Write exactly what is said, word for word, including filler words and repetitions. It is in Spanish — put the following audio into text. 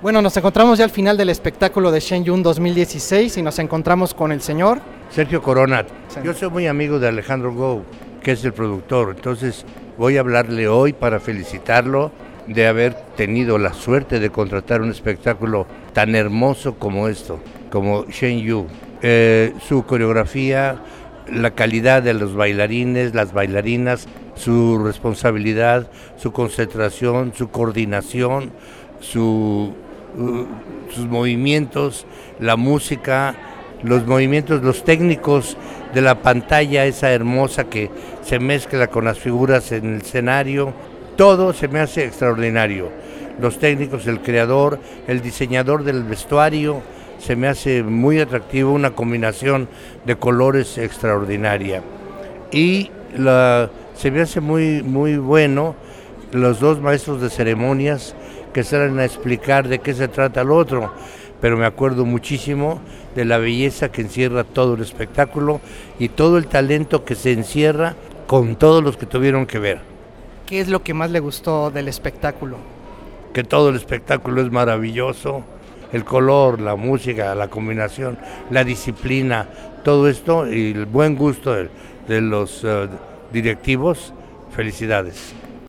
Bueno, nos encontramos ya al final del espectáculo de Shen Yun dos mil dieciséis y nos encontramos con el señor Sergio Coronat. Sí. Yo soy muy amigo de Alejandro Gou, que es el productor, entonces voy a hablarle hoy para felicitarlo de haber tenido la suerte de contratar un espectáculo tan hermoso como esto, como Shen Yun. Eh, su coreografía, la calidad de los bailarines, las bailarinas, su responsabilidad, su concentración, su coordinación, su, uh, sus movimientos, la música, los movimientos, los técnicos de la pantalla esa hermosa que se mezcla con las figuras en el escenario, todo se me hace extraordinario. Los técnicos, el creador, el diseñador del vestuario, se me hace muy atractivo, una combinación de colores extraordinaria. Y la, se me hace muy, muy bueno los dos maestros de ceremonias que salen a explicar de qué se trata el otro, pero me acuerdo muchísimo de la belleza que encierra todo el espectáculo y todo el talento que se encierra con todos los que tuvieron que ver. ¿Qué es lo que más le gustó del espectáculo? Que todo el espectáculo es maravilloso, el color, la música, la combinación, la disciplina, todo esto y el buen gusto de, de los uh, directivos, felicidades.